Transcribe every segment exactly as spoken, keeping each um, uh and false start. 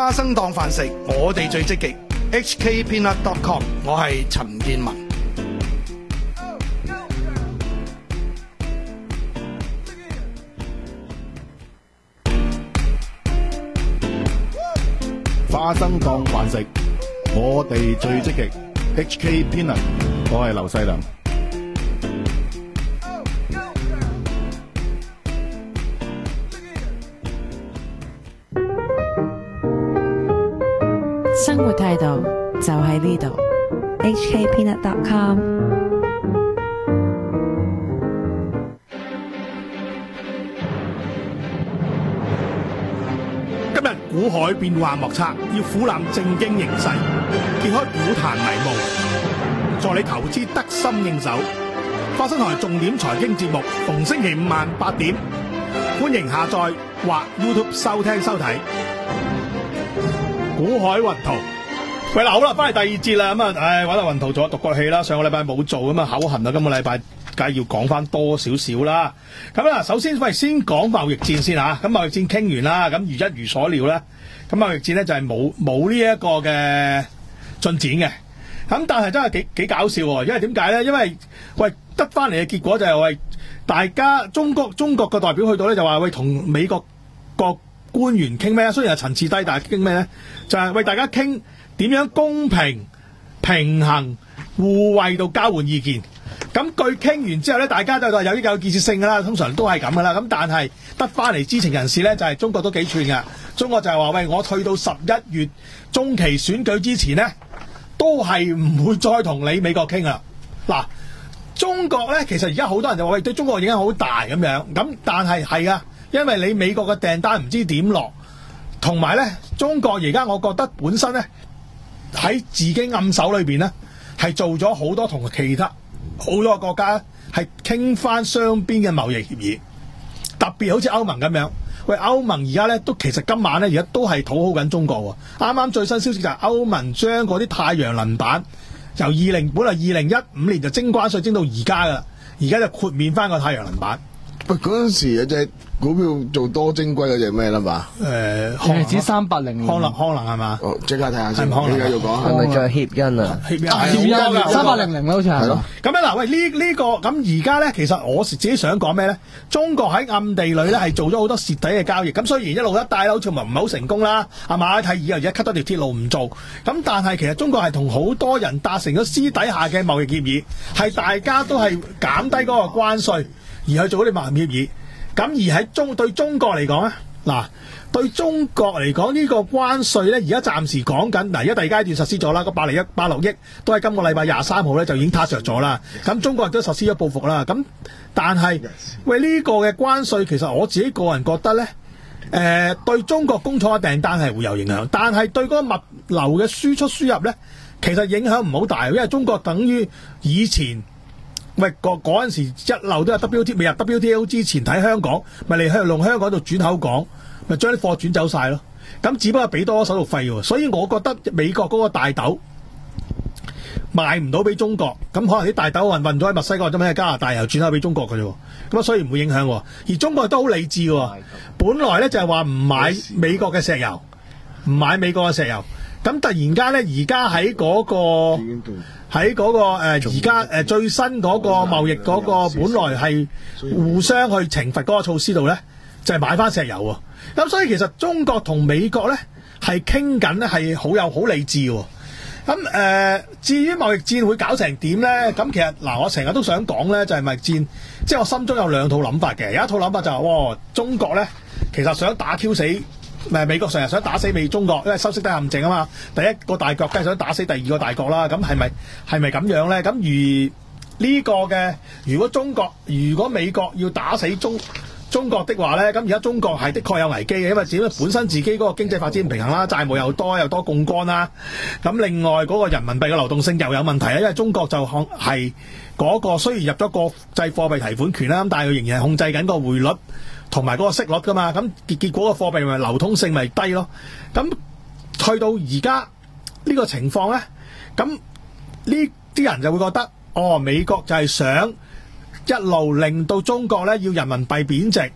花生當飯食，我哋最積極。H K Peanut dot com， 我係陳建文。 花生當飯食，我哋最積極。H K Peanut， 我係劉細良。 生活態度就喺呢度。 H K Peanut dot com。 今日股海變幻莫測，要俯瞰正經形勢，揭開股壇迷霧，助你投資得心應手。花生台重點財經節目，逢星期五晚八點，歡迎下載或 YouTube 收聽收睇。股海雲圖，喂嗱，好啦，翻嚟第二節啦，咁啊，唉，玩下雲圖做下獨角戲啦。上個禮拜冇做咁啊，口痕啊，今個禮拜梗係要講翻多少少啦。咁啊，首先喂，先講貿易戰先吓，咁貿易戰傾完啦，咁如一如所料咧，咁貿易戰咧就係冇冇呢一個嘅進展嘅。咁但係真係幾幾搞笑喎，因為點解咧？因為喂得翻嚟嘅結果就係、是、喂大家中國中國嘅代表去到咧就話喂同美國個官員傾咩啊？雖然係層次低，但係傾咩咧？就係、是、為大家傾點樣公平、平衡、互惠到交換意見。咁據傾完之後咧，大家都係有啲有建設性㗎啦，通常都係咁㗎啦。咁但係得翻嚟知情人士咧，就係、是、中國都幾串㗎。中國就係話喂，我去到十一月中期選舉之前咧，都係唔會再同你美國傾啦。嗱，中國咧其實而家好多人就話喂，對中國影響好大咁樣。咁但係係啊。因為你美國嘅訂單唔知點落，同埋咧中國而家我覺得本身咧喺自己暗手裏邊咧係做咗好多同其他好多個國家係傾翻雙邊嘅貿易協議，特別好似歐盟咁樣。喂，歐盟而家咧都其實今晚咧而家都係討好緊中國喎。啱啱最新消息就係歐盟將嗰啲太陽能板由二零本來二零一五年就徵關稅徵到而家噶啦，而家就豁免翻個太陽能板。 喂，嗰陣時有隻股票做多晶硅嗰隻咩啦嘛？ 誒， 係指三百零康能康能係嘛？ 哦，即刻睇下先。 康能你繼續講。 係咪再協恩啊？ 協恩，協恩三百零零啦，好似係。 咁樣嗱，喂呢呢個咁而家咧，其實我自己想講咩咧？中國喺暗地裏咧係做咗好多蝕底嘅交易。咁雖然一路一帶好似唔係好成功啦，係嘛？馬蒂爾又而家 cut 多條鐵路唔做。咁但係其實中國係同好多人達成咗私底下嘅貿易協議，係大家都係減低嗰個關稅而去做嗰啲貿易協議。咁而喺中對中國嚟講咧，嗱對中國嚟講呢個關稅咧，而家暫時講緊嗱，而家第二階段實施咗啦，個百零一百六億都係今個禮拜廿三號咧就已經撻着咗啦。咁中國亦都實施咗報復啦。咁但係喂呢個嘅關稅，其實我自己個人覺得咧，誒對中國工廠嘅訂單係會有影響，但係對嗰個物流嘅輸出輸入咧，其實影響唔好大，因為中國等於以前。喂，嗰嗰陣時一路都有 W T O， 未入 W T O 之前睇香港，咪嚟香用香港度轉口港，咪將啲貨轉走晒咯。咁只不過俾多咗手續費喎，所以我覺得美國嗰個大豆賣唔到俾中國，咁可能啲大豆運運咗喺墨西哥或者喺加拿大又轉口俾中國嘅啫。咁啊，所以唔會影響喎。而中國都好理智喎，本來咧就係話唔買美國嘅石油，唔買美國嘅石油。咁突然間咧，而家喺嗰個喺嗰個誒而家誒最新嗰個貿易嗰個本來係互相去懲罰嗰個措施度咧，就係買翻石油喎。咁所以其實中國同美國咧係傾緊咧係好有好理智喎。咁誒、呃，至於貿易戰會搞成點咧？咁其實嗱，我成日都想講咧，就係貿易戰，即係我心中有兩套諗法嘅。有一套諗法就係、是，哇，中國咧其實想打 Q 死。咪美國成日想打死美中國，因為修昔底陷阱啊嘛。第一個大國梗係想打死第二個大國啦。咁係咪係咪咁樣咧？咁如呢個嘅，如果中國如果美國要打死中中國的話咧，咁而家中國係的確有危機嘅，因為自己本身自己嗰個經濟發展唔平衡啦，債務又多又多槓桿啦。咁另外嗰個人民幣嘅流動性又有問題啦，因為中國就係嗰個雖然入咗國際貨幣提款權啦，咁但係佢仍然係控制緊個匯率。同埋嗰個息率噶嘛，咁結結果個貨幣咪流通性咪低咯。咁去到而家呢個情況咧，咁呢啲人就會覺得，哦，美國就係想一路令到中國咧要人民幣貶值，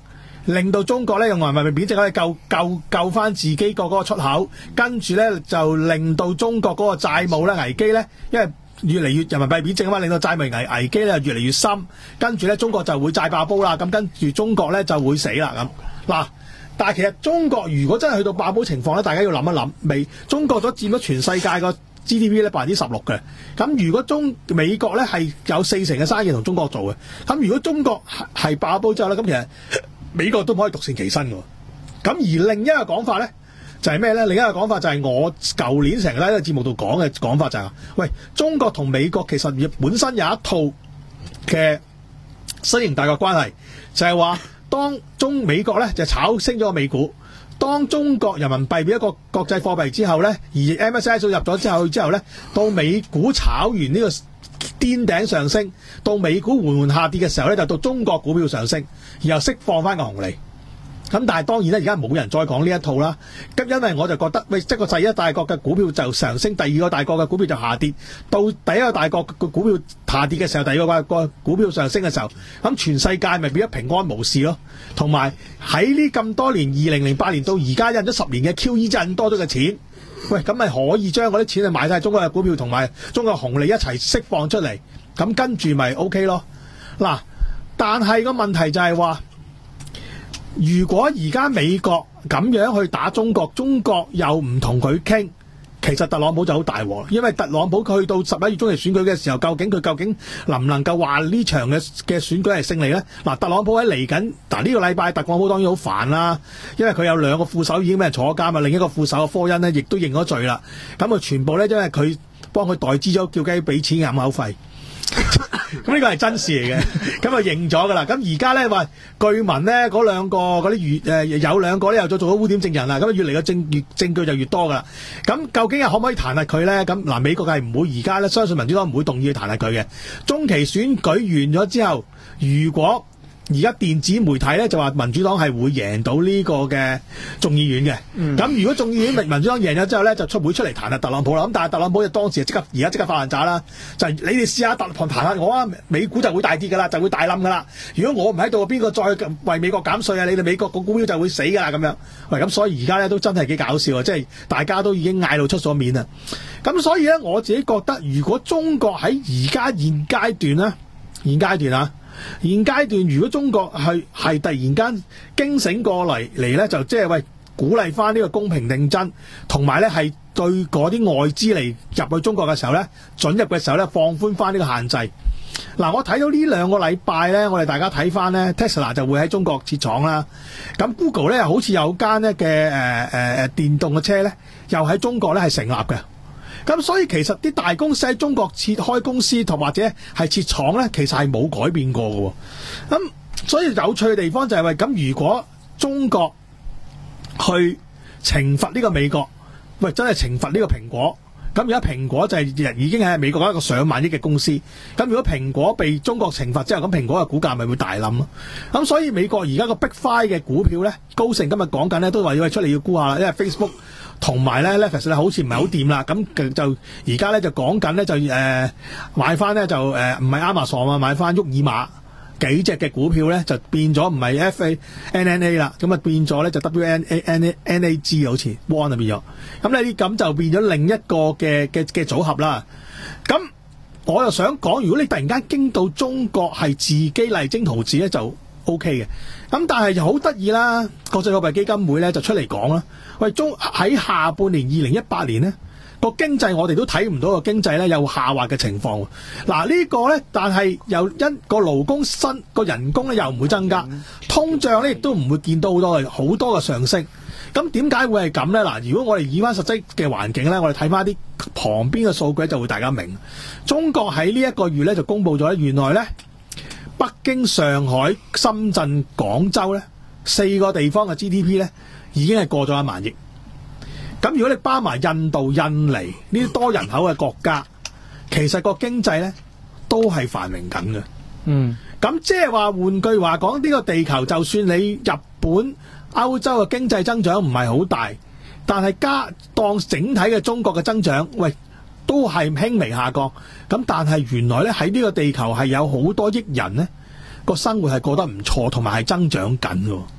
令到中國咧用人民幣貶值可以救救救翻自己個嗰個出口，跟住咧就令到中國嗰個債務咧危機咧，因為越嚟越人民幣貶值啊嘛，令到債務危危機咧越嚟越深，跟住咧中國就會債爆煲啦，咁跟住中國咧就會死啦咁嗱。但係其實中國如果真係去到爆煲情況咧，大家要諗一諗，未中國都佔咗全世界個 G D P 咧百分之十六嘅，咁如果中美國咧係有四成嘅生意同中國做嘅，咁如果中國係爆煲之後咧，咁其實美國都唔可以獨善其身嘅。咁而另一個講法咧就係咩咧？另一個講法就係我舊年成日喺個節目度講嘅講法就係、是，喂，中國同美國其實本身有一套嘅新型大國關係，就係、是、話。當中美國咧就炒升咗個美股，當中國人民幣變一個國際貨幣之後咧，而 M S C I 入咗之後之後咧，到美股炒完呢個顛頂上升，到美股緩緩下跌嘅時候咧，就到中國股票上升，然後釋放翻個紅利。咁但係當然咧，而家冇人再講呢一套啦。咁因為我就覺得，喂，即係個第一大國嘅股票就上升，第二個大國嘅股票就下跌。到第一個大國嘅股票下跌嘅時候，第二個大國股票上升嘅時候，咁全世界咪變咗平安無事咯。同埋喺呢咁多年，二零零八年到而家印咗十年嘅 Q E 印多咗嘅錢，喂，咁咪可以將嗰啲錢去買晒中國嘅股票同埋中國紅利一齊釋放出嚟，咁跟住咪 O K 咯。嗱，但係個問題就係話，如果而家美國咁樣去打中國，中國又唔同佢傾，其實特朗普就好大鑊，因為特朗普佢去到十一月中期選舉嘅時候，究竟佢究竟能唔能夠話呢場嘅嘅選舉係勝利呢？嗱，特朗普喺嚟緊嗱呢個禮拜，特朗普當然好煩啦，因為佢有兩個副手已經俾人坐咗監啊，另一個副手科恩呢亦都認咗罪啦。咁啊，全部呢，因為佢幫佢代資咗，叫雞俾錢掩口費。咁呢個係真事嚟嘅，咁啊認咗噶啦。咁而家咧話據聞咧嗰兩個嗰啲越誒有兩個咧又再做咗污點證人啦，咁越嚟嘅證越證據就越多噶啦。咁究竟係可唔可以彈劾佢咧？咁嗱，美國係唔會而家咧，相信民主黨唔會動議去彈劾佢嘅。中期選舉完咗之後，如果而家電子媒體咧就話民主黨係會贏到呢個嘅眾議院嘅，咁、嗯、如果眾議院民民主黨贏咗之後咧，就出會出嚟彈劾特朗普啦。咁但係特朗普就當時就即刻而家即刻發爛渣啦，就係、你哋試下特朗普彈劾我啊，美股就會大跌噶啦，就會大冧噶啦。如果我唔喺度，邊個再為美國減稅啊？你哋美國個股票就會死噶啦咁樣。喂，咁所以而家咧都真係幾搞笑啊！即係大家都已經嗌到出咗面啦。咁所以咧，我自己覺得，如果中國喺而家現階段咧，現階段啊。現階段如果中國係係突然間驚醒過嚟嚟咧，就即係喂鼓勵翻呢個公平競爭，同埋咧係對嗰啲外資嚟入去中國嘅時候咧，准入嘅時候咧放寬翻呢個限制。嗱，我睇到呢兩個禮拜咧，我哋大家睇翻咧 Tesla 就會喺中國設廠啦。咁 Google 咧好似有間咧嘅誒誒誒電動嘅車咧，又喺中國咧係成立嘅。咁所以其實啲大公司喺中國設開公司同或者係設廠咧，其實係冇改變過嘅。咁所以有趣嘅地方就係話，咁如果中國去懲罰呢個美國，喂，真係懲罰呢個蘋果，咁而家蘋果就係已經係美國一個上萬億嘅公司。咁如果蘋果被中國懲罰之後，咁蘋果嘅股價咪會大冧咯。咁所以美國而家個 Big Five 嘅股票咧，高盛今日講緊咧都話要出嚟要沽下啦，因為 Facebook。同埋咧 Netflix 咧好似唔係好掂啦，咁就而家咧就講緊咧就誒、呃、買翻咧就誒唔係 Amazon 啊，買翻沃爾瑪幾隻嘅股票咧就變咗唔係 F A N N A 啦，咁啊變咗咧就 W N A N A N A G 好似 One 啊變咗，咁咧咁就變咗另一個嘅嘅嘅組合啦。咁我又想講，如果你突然間驚到中國係自己勵精圖治咧就 O K 嘅，咁但係就好得意啦，國際貨幣基金會咧就出嚟講啦。喂，中喺下半年二零一八年呢個經濟我哋都睇唔到個經濟咧有下滑嘅情況。嗱、這個、呢個咧，但係又因個勞工薪個人工咧又唔會增加，通脹咧亦都唔會見到好多嘅好多嘅上升。咁點解會係咁咧？嗱，如果我哋以翻實際嘅環境咧，我哋睇翻啲旁邊嘅數據就會大家明。中國喺呢一個月咧就公布咗，原來咧北京、上海、深圳、廣州咧四個地方嘅 G D P 咧。已經係過咗一萬億，咁如果你包埋印度、印尼呢啲多人口嘅國家，其實個經濟咧都係繁榮緊嘅。嗯，咁即係話換句話講，呢個地球就算你日本、歐洲嘅經濟增長唔係好大，但係加當整體嘅中國嘅增長，喂都係輕微下降。咁但係原來咧喺呢個地球係有好多億人咧個生活係過得唔錯，同埋係增長緊嘅。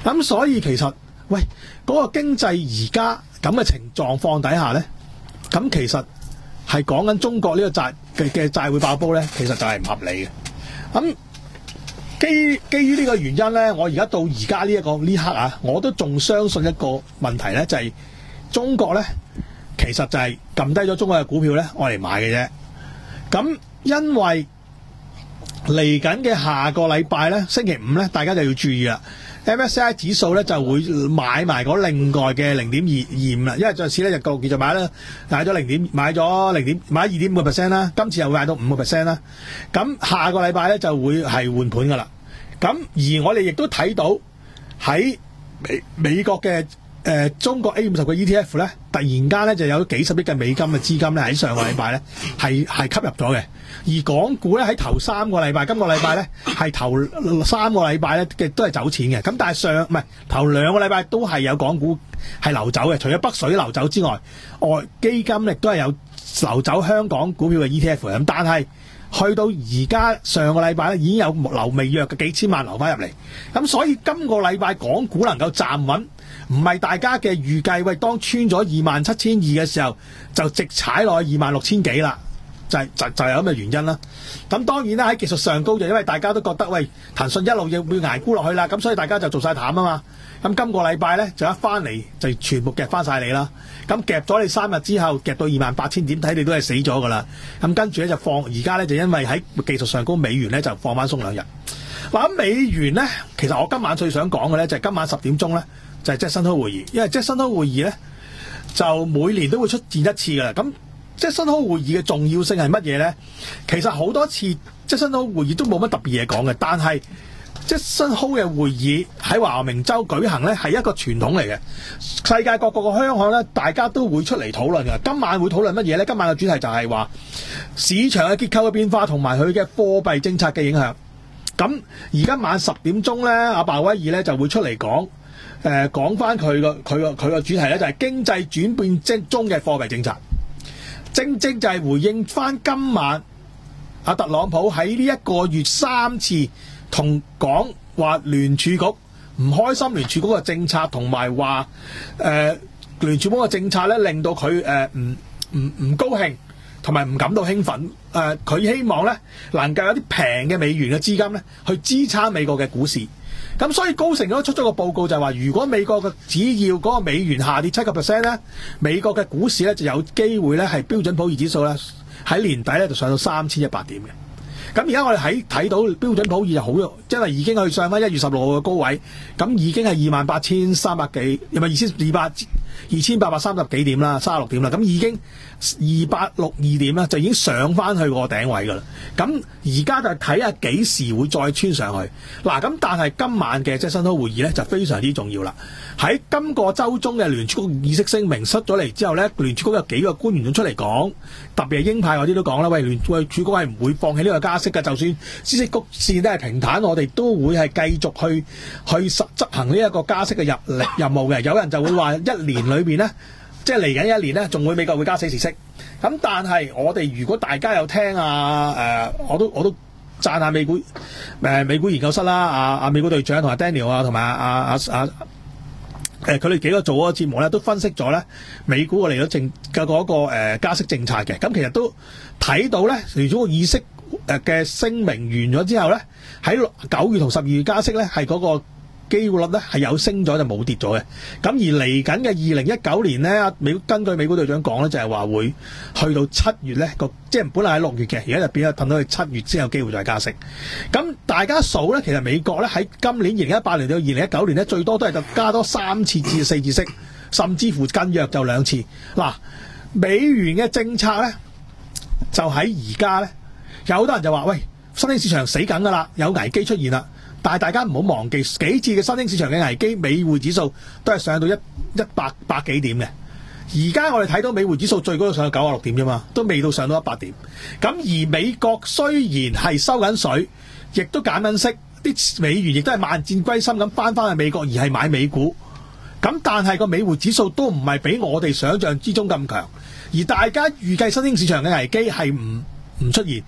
咁所以其實喂嗰、那個經濟而家咁嘅情狀況底下咧，咁其實係講緊中國呢個債嘅嘅債會爆煲咧，其實就係唔合理嘅。咁基基於呢個原因咧，我而家到而家呢一個呢刻啊，我都仲相信一個問題咧，就係、是、中國咧其實就係撳低咗中國嘅股票咧，我嚟買嘅啫。咁因為嚟緊嘅下個禮拜咧，星期五咧，大家就要注意啦。M S C I 指數咧就會買埋嗰另外嘅零點二二五啦，因為上次咧就個結就買啦，買咗零點買咗零點買二點五個 percent 啦，今次又會買到五個 percent 啦。咁下個禮拜咧就會係換盤噶啦。咁而我哋亦都睇到喺美美國嘅誒、呃、中國 A 五十嘅 E T F 咧，突然間咧就有幾十億嘅美金嘅資金咧喺上個禮拜咧係係吸入咗嘅。而港股咧喺頭三個禮拜，今個禮拜咧係頭三個禮拜咧嘅都係走錢嘅。咁但係上唔係頭兩個禮拜都係有港股係流走嘅，除咗北水流走之外，外基金亦都係有流走香港股票嘅 E T F 嘅。咁但係去到而家上個禮拜咧已經有流未約嘅幾千萬流翻入嚟。咁所以今個禮拜港股能夠站穩，唔係大家嘅預計。喂，當穿咗二萬七千二嘅時候，就直踩落去二萬六千幾啦。就係就就係咁嘅原因啦。咁當然啦，喺技術上高就因為大家都覺得喂騰訊一路要要捱沽落去啦，咁所以大家就做晒淡啊嘛。咁今個禮拜咧就一翻嚟就全部夾翻晒你啦。咁夾咗你三日之後，夾到二萬八千點，睇你都係死咗噶啦。咁跟住咧就放，而家咧就因為喺技術上高美元咧就放翻鬆兩日。嗱，咁美元咧，其實我今晚最想講嘅咧就係今晚十點鐘咧就係Jackson Hole會議，因為Jackson Hole會議咧就每年都會出現一次噶啦。咁Jackson Hole會議嘅重要性係乜嘢咧？其實好多次Jackson Hole會議都冇乜特別嘢講嘅，但係Jackson Hole嘅會議喺華明州舉行咧係一個傳統嚟嘅。世界各國嘅央行咧，大家都會出嚟討論嘅。今晚會討論乜嘢咧？今晚嘅主題就係話市場嘅結構嘅變化同埋佢嘅貨幣政策嘅影響。咁而家晚十點鐘咧，阿鮑威爾咧就會出嚟講，誒講翻佢個佢個佢個主題咧就係經濟轉變之中嘅貨幣政策。正正就係回應翻今晚阿特朗普喺呢一個月三次同講話聯儲局唔開心，聯儲局嘅政策同埋話誒聯儲局嘅政策咧令到佢誒唔唔唔高興同埋唔感到興奮。誒、呃、佢希望咧能夠有啲平嘅美元嘅資金咧去支撐美國嘅股市。咁所以高盛都出咗個報告就係話，如果美國嘅只要嗰個美元下跌七個 percent 咧，美國嘅股市咧就有機會咧係標準普爾指數咧喺年底咧就上到三千一百點嘅。咁而家我哋喺睇到標準普爾就好，因為已經去上翻一月十六號嘅高位，咁已經係二萬八千三百幾，又咪二千二百二千八百三十幾點啦，三十六點啦，咁已經二百六二點啦，就已經上翻去個頂位噶啦。咁而家就睇下幾時會再穿上去。嗱，咁但係今晚嘅Jackson Hole會議咧就非常之重要啦。喺今個週中嘅聯儲局議息聲明出咗嚟之後咧，聯儲局有幾個官員都出嚟講，特別係鷹派嗰啲都講啦，喂，聯儲局係唔會放棄呢個加息嘅，就算孳息曲線都係平坦，我哋都會係繼續去去實執行呢一個加息嘅任任務嘅。有人就會話一年裏邊咧，即係嚟緊一年咧，仲會美國會加四次息。咁但係我哋如果大家有聽啊誒、呃，我都我都讚下美股誒、呃、美股研究室啦，阿、啊、阿美股隊長同埋 Daniel 啊，同埋阿阿阿誒佢哋幾個做嗰個節目咧，都分析咗咧美股嚟到政嘅嗰個誒加息政策嘅。咁其實都睇到咧，聯儲局議息誒嘅聲明完咗之後咧，喺九月同十二月加息咧，係嗰個機會率咧係有升咗就冇跌咗嘅。咁而嚟緊嘅二零一九年咧，美根據美股隊長講咧，就係話會去到七月咧個，即係本來喺六月嘅，而家就變咗褪到去七月先有機會再加息。咁大家數咧，其實美國咧喺今年二零一八年到二零一九年咧，最多都係加多三次至四次息，甚至乎更弱就兩次。嗱，美元嘅政策咧就喺而家咧，有好多人就話喂，新興市場死緊噶啦，有危機出現啦。但係大家唔好忘記幾次嘅新興市場嘅危機，美匯指數都係上到一一百百幾點嘅。而家我哋睇到美匯指數最高都上到九十六點啫嘛，都未到上到一百點。咁而美國雖然係收緊水，亦都減緊息，啲美元亦都係萬箭歸心咁翻翻去美國，而係買美股。咁但係個美匯指數都唔係比我哋想象之中咁強，而大家預計新興市場嘅危機係唔唔出現。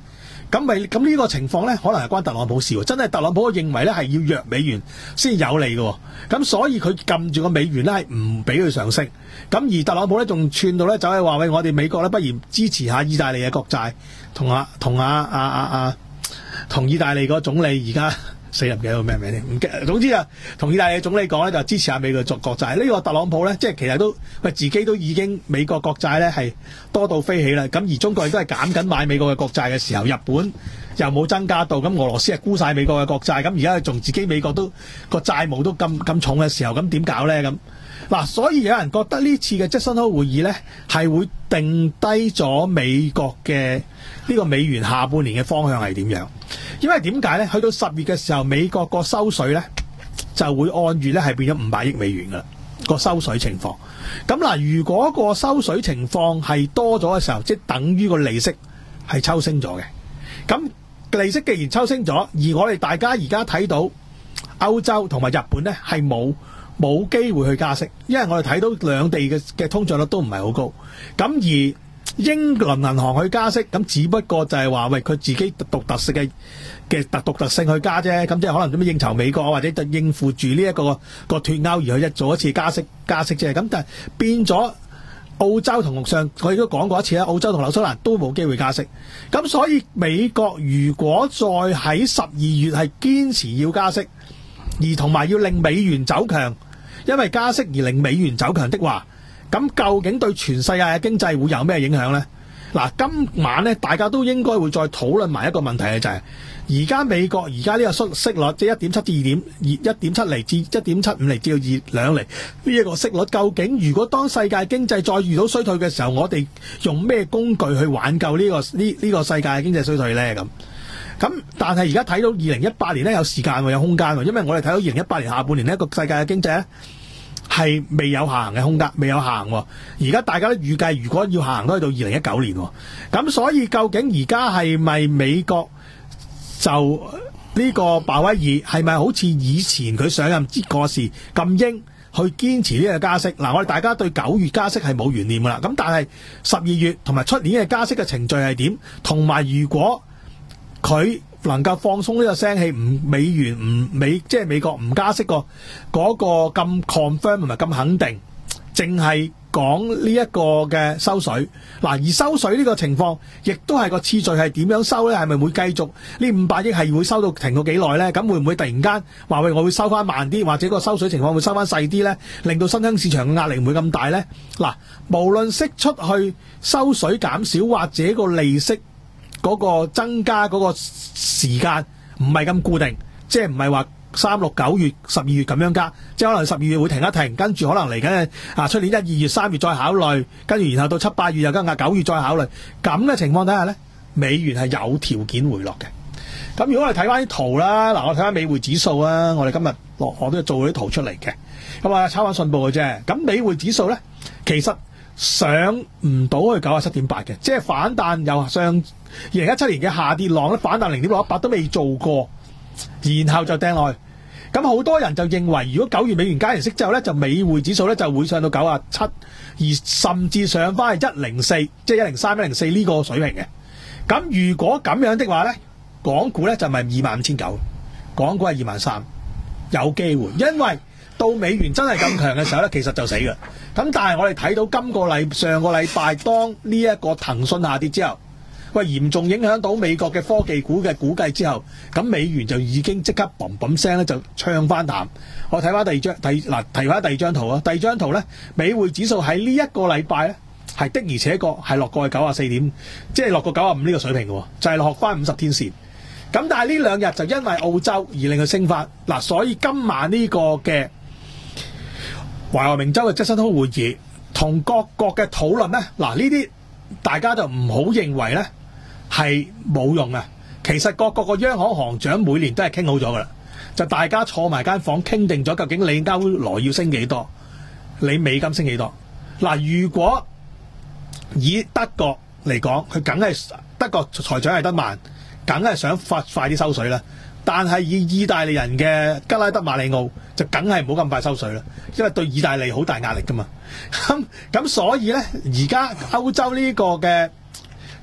咁咪咁呢個情況咧，可能係關特朗普事喎。真係特朗普認為咧係要弱美元先有利嘅，咁所以佢撳住個美元咧係唔俾佢上升。咁而特朗普咧仲串到咧走去話喂，我哋美國咧不如支持下意大利嘅國債，同啊同啊啊啊啊同意大利個總理而家。死人唔記得個咩名添，唔記。總之啊，同意大利總理講咧，就支持下美國作國債。呢、這個特朗普咧，即係其實都喂自己都已經美國國債咧係多到飛起啦。咁而中國亦都係減緊買美國嘅國債嘅時候，日本又冇增加到，咁俄羅斯係沽晒美國嘅國債，咁而家仲自己美國都個債務都咁咁重嘅時候，咁點搞咧？咁嗱，所以有人覺得呢次嘅傑森霍會議咧係會定低咗美國嘅呢個美元下半年嘅方向係點樣？因為點解咧？去到十月嘅時候，美國個收水咧就會按月咧係變咗五百億美元噶啦，個收水情況。咁嗱，如果個收水情況係多咗嘅時候，即係等於個利息係抽升咗嘅。咁利息既然抽升咗，而我哋大家而家睇到歐洲同埋日本咧係冇冇機會去加息，因為我哋睇到兩地嘅嘅通脹率都唔係好高。咁而英倫銀行去加息，咁只不過就係話喂佢自己獨特性嘅嘅特獨特性去加啫，咁即係可能點樣應酬美國或者應付住呢一個個脫歐而去一做一次加息加息啫。咁但係變咗澳洲同上佢亦都講過一次啦，澳洲同紐西蘭都冇機會加息。咁所以美國如果再喺十二月係堅持要加息，而同埋要令美元走強，因為加息而令美元走強的話，咁究竟對全世界嘅經濟會有咩影響呢？嗱，今晚咧大家都應該會再討論埋一個問題嘅，就係而家美國而家呢個息息率即係一點七至二點二一點七厘至一點七五厘至到二兩厘呢一個息率，究竟如果當世界經濟再遇到衰退嘅時候，我哋用咩工具去挽救呢、呢個呢呢、呢個世界嘅經濟衰退呢？咁咁，但係而家睇到二零一八年咧有時間喎，有空間喎，因為我哋睇到二零一八年下半年呢個世界嘅經濟咧係未有下行嘅空間，未有下行喎。而家大家都預計，如果要下行都係到二零一九年喎。咁所以究竟而家係咪美國就呢個鮑威爾係咪好似以前佢上任嗰時咁鷹去堅持呢個加息？嗱，我哋大家對九月加息係冇懸念噶啦。咁但係十二月同埋出年嘅加息嘅程序係點？同埋如果佢能夠放鬆呢個聲氣，唔美元唔美即係美國唔加息個嗰個咁 confirm 同埋咁肯定，淨係講呢一個嘅收水。嗱，而收水呢個情況，亦都係個次序係點樣收呢？係咪會繼續呢五百億係會收到停到幾耐呢？咁會唔會突然間話喂我會收翻慢啲，或者個收水情況會收翻細啲呢？令到新興市場嘅壓力唔會咁大呢？嗱，無論釋出去收水減少或者個利息嗰個增加嗰個時間唔係咁固定，即係唔係話三六九月、十二月咁樣加，即係可能十二月會停一停，跟住可能嚟緊啊出年一二月、三月再考慮，跟住然後到七八月又加壓九月再考慮，咁嘅情況底下呢，美元係有條件回落嘅。咁如果我哋睇翻啲圖啦，嗱我睇翻美匯指數啊，我哋今日落我都做咗啲圖出嚟嘅，咁啊抄翻信報嘅啫。咁美匯指數呢，其實上唔到去九十七點八嘅，即係反彈又上二零一七年嘅下跌浪咧，反彈零點六一八都未做過，然後就掟落去。咁好多人就認為，如果九月美元加完息之後咧，就美匯指數咧就會上到九十七，而甚至上翻去一零四，即係一零三、一零四呢個水平嘅。咁如果咁樣的話咧，港股咧就咪二萬五千九，港股係二萬三，有機會，因為到美元真係咁強嘅時候咧，其實就死嘅。咁但係我哋睇到今個禮上個禮拜，當呢一個騰訊下跌之後，喂嚴重影響到美國嘅科技股嘅估計之後，咁美元就已經即刻砰砰聲咧就唱翻淡。我睇翻第二張，第嗱提翻第二張圖啊，第二張圖咧，美匯指數喺呢一個禮拜咧係的而且確係落過去九十四點，即係落過九十五呢個水平嘅，就係落翻五十天線。咁但係呢兩日就因為澳洲而令佢升翻，嗱，所以今晚呢個嘅華俄明州嘅傑森霍會議同各國嘅討論咧，嗱呢啲大家就唔好認為咧係冇用啊。其實各國個央行行長每年都係傾好咗噶啦，就大家坐埋間房傾定咗，究竟你歐羅要升幾多，你美金升幾多。嗱，如果以德國嚟講，佢梗係德國財長係得慢，梗係想快快啲收水啦。但係以意大利人嘅吉拉德馬里奧就梗係唔好咁快收水啦，因為對意大利好大壓力噶嘛。咁咁所以咧，而家歐洲呢個嘅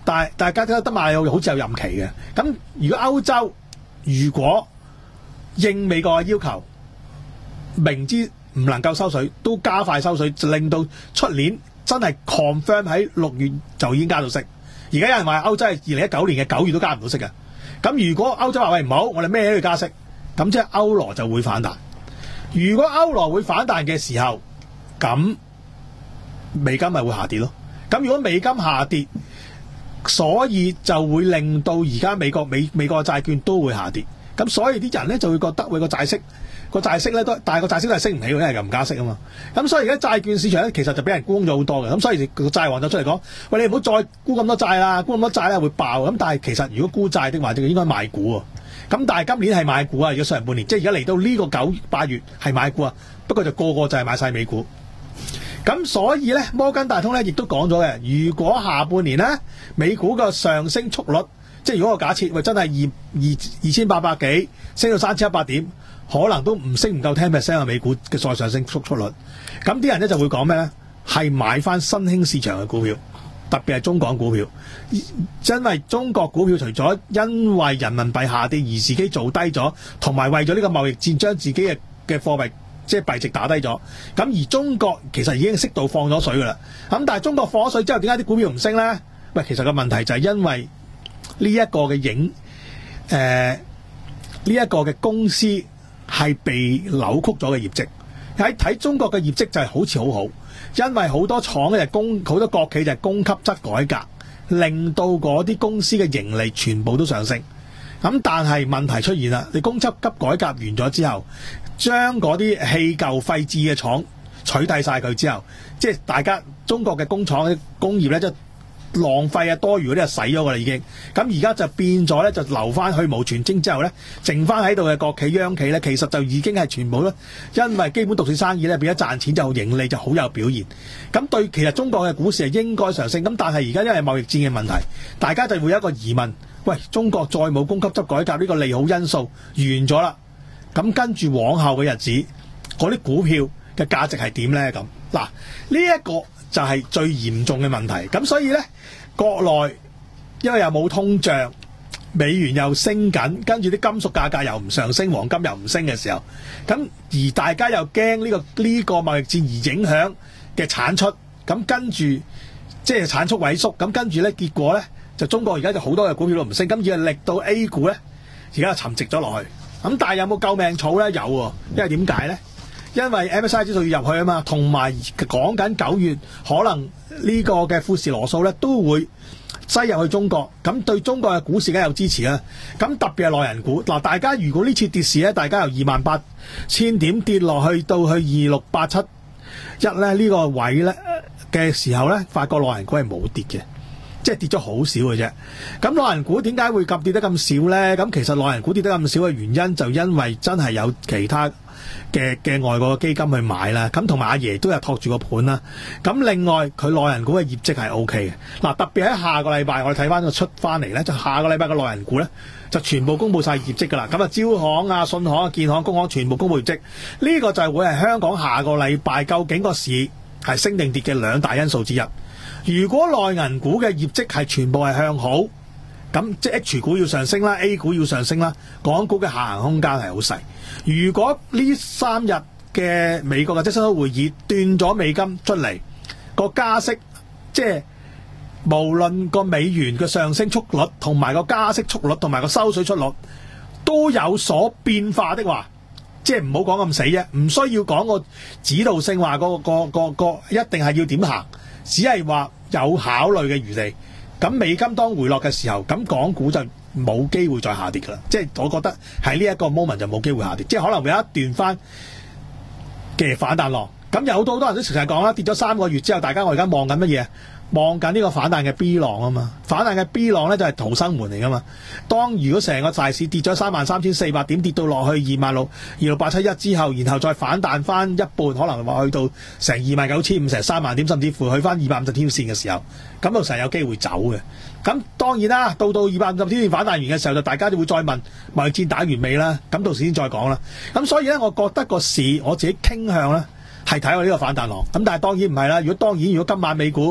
但係大家都得買好似有任期嘅。咁如果歐洲如果應美國嘅要求，明知唔能夠收水，都加快收水，就令到出年真係 confirm 喺六月就已經加到息。而家有人話歐洲係二零一九年嘅九月都加唔到息嘅。咁如果歐洲話喂唔好，我哋咩都要加息，咁即係歐羅就會反彈。如果歐羅會反彈嘅時候，咁美金咪會下跌咯。咁如果美金下跌，所以就會令到而家美國美美國嘅債券都會下跌。咁所以啲人咧就會覺得喂個債息個債息咧都，但係個債息都係升唔起，因為又唔加息啊嘛。咁所以而家債券市場咧其實就俾人沽咗好多嘅。咁所以個債王就出嚟講：喂，你唔好再沽咁多債啦，沽咁多債咧會爆。咁但係其實如果沽債的話，就應該賣股喎。咁但係今年係買股啊，如果上半年即係而家嚟到呢個九八月係買股啊，不過就個個就係買晒美股。咁所以咧，摩根大通咧亦都講咗嘅，如果下半年咧美股個上升速率，即係如果我假設喂真係二二二千八百幾升到三千一百點，可能都唔升唔夠 ten percent 嘅美股嘅再上升速速率。咁啲人咧就會講咩咧？係買翻新興市場嘅股票，特別係中港股票，因為中國股票除咗因為人民幣下跌而自己做低咗，同埋為咗呢個貿易戰將自己嘅嘅貨幣即係幣值打低咗。咁而中國其實已經適度放咗水噶啦。咁但係中國放咗水之後，點解啲股票唔升咧？喂，其實個問題就係因為呢一個嘅影誒呢一個嘅公司係被扭曲咗嘅業績。喺睇中國嘅業績就係好似好好，因為好多廠咧就供好多國企就係供給側改革，令到嗰啲公司嘅盈利全部都上升。咁但係問題出現啦，你供給急改革完咗之後，將嗰啲棄舊廢置嘅廠取締晒佢之後，即係大家中國嘅工廠嘅工業咧，即係浪費啊多餘嗰啲就洗咗㗎啦已經。咁而家就變咗咧，就留翻去無全精之後咧，剩翻喺度嘅國企央企咧，其實就已經係全部咧，因為基本獨市生意咧變咗賺錢就盈利就好有表現。咁對其實中國嘅股市係應該上升，咁但係而家因為貿易戰嘅問題，大家就會有一個疑問：喂，中國再冇供給側改革呢個利好因素完咗啦，咁跟住往後嘅日子，嗰啲股票嘅價值係點咧？咁嗱，呢一個就係最嚴重嘅問題。咁所以咧，國內因為又冇通脹，美元又升緊，跟住啲金屬價格又唔上升，黃金又唔升嘅時候，咁而大家又驚呢個呢個貿易戰而影響嘅產出，咁跟住即係產出萎縮，咁跟住咧結果咧就中國而家就好多嘅股票都唔升，咁而力到 A 股咧而家就沉寂咗落去。咁但係有冇救命草咧？有喎，因為點解咧？因為 M S C I 指數要入去啊嘛，同埋講緊九月可能呢個嘅富時羅素咧都會擠入去中國，咁對中國嘅股市梗係有支持啦。咁特別係內人股嗱，大家如果呢次跌市咧，大家由二萬八千點跌落去到去二六八七一咧呢個位咧嘅時候咧，發覺內人股係冇跌嘅，即係跌咗好少嘅啫。咁內人股點解會咁跌得咁少咧？咁其實內人股跌得咁少嘅原因就因為真係有其他嘅嘅外國嘅基金去買啦，咁同埋阿爺都有托住個盤啦。咁另外佢內人股嘅業績係 O K 嘅。嗱，特別喺下個禮拜我哋睇翻個出翻嚟咧，就下個禮拜嘅內人股咧就全部公布晒業績噶啦。咁啊，招行啊、信行啊、建行、工行全部公布業績。呢個就係會係香港下個禮拜究竟個市係升定跌嘅兩大因素之一。如果內銀股嘅業績係全部係向好，咁即係 H 股要上升啦， A 股要上升啦，港股嘅下行空間係好細。如果呢三日嘅美國嘅積分會議斷咗美金出嚟，個加息即係無論個美元嘅上升速率同埋個加息速率同埋個收水速率都有所變化的話，即係唔好講咁死啫，唔需要講個指導性話個個個個一定係要點行，只係話有考慮嘅餘地。咁美金當回落嘅時候，咁港股就冇機會再下跌噶啦。即係我覺得喺呢一個 moment 就冇機會下跌，即係可能會有一段翻嘅反彈浪。咁有好多好多人都成日講啦，跌咗三個月之後，大家我而家望緊乜嘢？望緊呢個反彈嘅 B 浪啊嘛，反彈嘅 B 浪咧就係逃生門嚟噶嘛。當如果成個大市跌咗三萬三千四百點，跌到落去二萬六、二六八七一之後，然後再反彈翻一半，可能話去到成二萬九千五、成三萬點，甚至乎去翻二百五十天線嘅時候，咁就成日有機會走嘅。咁當然啦，到到二百五十天線反彈完嘅時候，就大家就會再問貿易戰打完未啦？咁到時先再講啦。咁所以咧，我覺得個市我自己傾向咧係睇我呢個反彈浪。咁但係當然唔係啦。如果當然如果今晚美股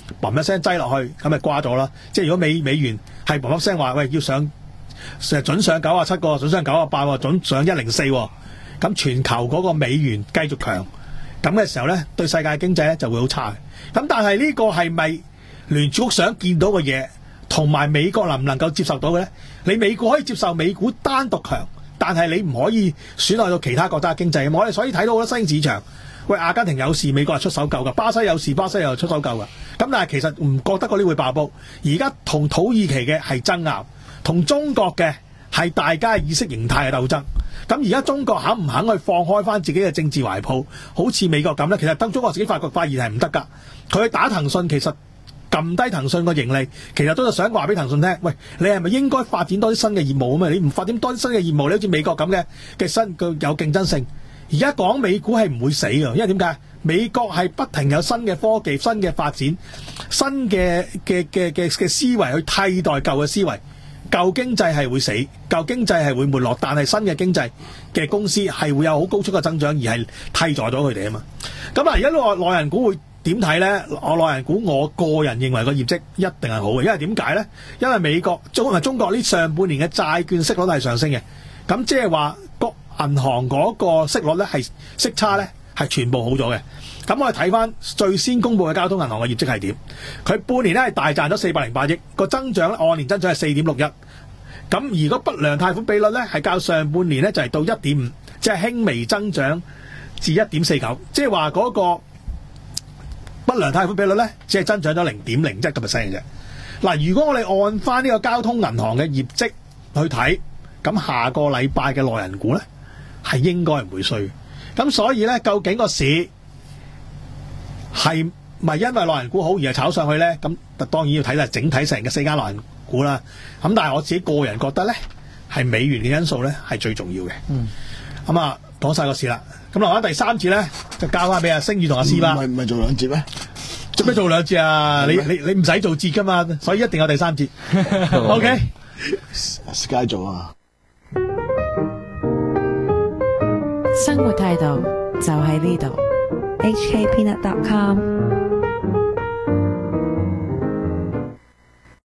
嘣一聲擠落去，咁咪瓜咗啦。即係如果美美元係嘣一聲話，喂要上成日準上九啊七個，準上九啊八，準上一零四，咁全球嗰個美元繼續強，咁嘅時候咧，對世界經濟咧就會好差嘅。咁但係呢個係咪聯儲局想見到嘅嘢，同埋美國能唔能夠接受到嘅咧？你美國可以接受美股單獨強，但係你唔可以損害到其他國家嘅經濟。我哋所以睇到好多新興市場，喂，阿根廷有事，美國係出手救㗎；巴西有事，巴西又出手救㗎。咁但係其實唔覺得嗰啲會爆煲。而家同土耳其嘅係爭拗，同中國嘅係大家意識形態嘅鬥爭。咁而家中國肯唔肯去放開翻自己嘅政治懷抱，好似美國咁呢？其實當中國自己發覺發現係唔得㗎。佢去打騰訊，其實撳低騰訊個盈利，其實都係想話俾騰訊聽，喂，你係咪應該發展多啲新嘅業務啊嘛？你唔發展多啲新嘅業務，你好似美國咁嘅嘅新嘅有競爭性。而家講美股係唔會死㗎，因為點解？美國係不停有新嘅科技、新嘅發展、新嘅嘅嘅嘅嘅思維去替代舊嘅思維。舊經濟係會死，舊經濟係會沒落，但係新嘅經濟嘅公司係會有好高速嘅增長，而係替代咗佢哋啊嘛。咁啊，而家內內人股會點睇呢？我內人股我個人認為個業績一定係好嘅，因為點解呢？因為美國中中國呢上半年嘅債券息率係上升嘅，咁即係話個銀行嗰個息率呢係息差呢係全部好咗嘅。咁我哋睇翻最先公布嘅交通銀行嘅業績係點？佢半年咧係大賺咗四百零八億，個增長按年增長係四點六一。咁而個不良貸款比率咧係較上半年咧就係到一點五，即係輕微增長至一點四九，即係話嗰個不良貸款比率咧只係增長咗零點零一個 percent 嘅啫。嗱，如果我哋按翻呢個交通銀行嘅業績去睇，咁下個禮拜嘅內人股咧係應該唔會衰。咁所以咧，究竟個市係咪因為內人股好而係炒上去咧？咁當然要睇下整體成嘅四間內人股啦。咁但係我自己個人覺得咧，係美元嘅因素咧係最重要嘅。嗯。咁啊，講晒個市啦。咁留翻第三節咧，就交翻俾阿星宇同阿師啦。 唔係唔係做兩節咩？ 做咩做兩節啊？你你你唔使做節噶嘛，所以一定有第三節。O K。 Sky 做啊。 生活態度就喺呢度。 H K Peanut dot com